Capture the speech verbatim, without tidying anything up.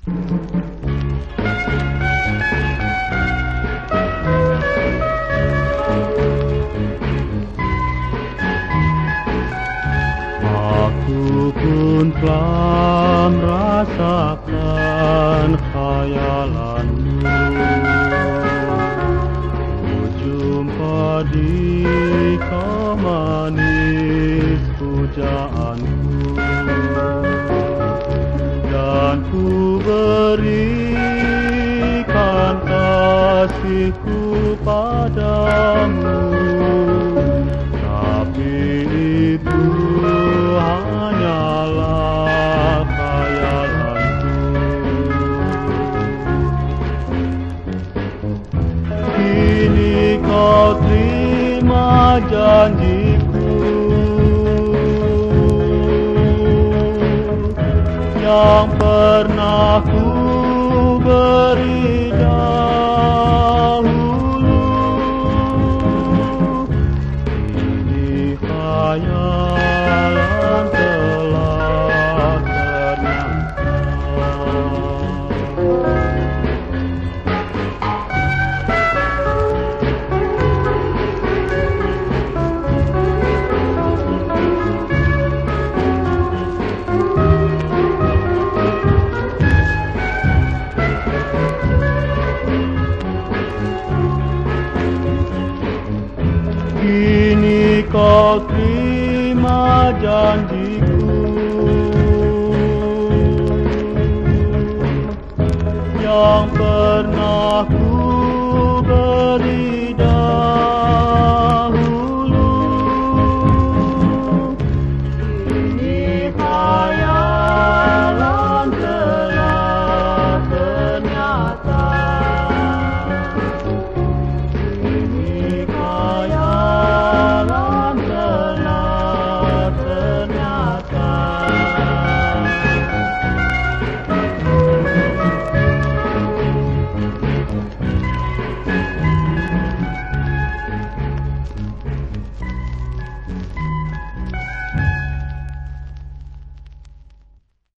Aku pun telah merasakan khayalanmu. Ku jumpa di kau manis pujaanku, dan ku berikan kasihku padamu. Tapi itu hanyalah khayalanku. Kini kau terima janjiku yang pernah ku beri dahulu. Kini khayalan telah ternyata. Kini kau terima janjiku yang pernah ku beri.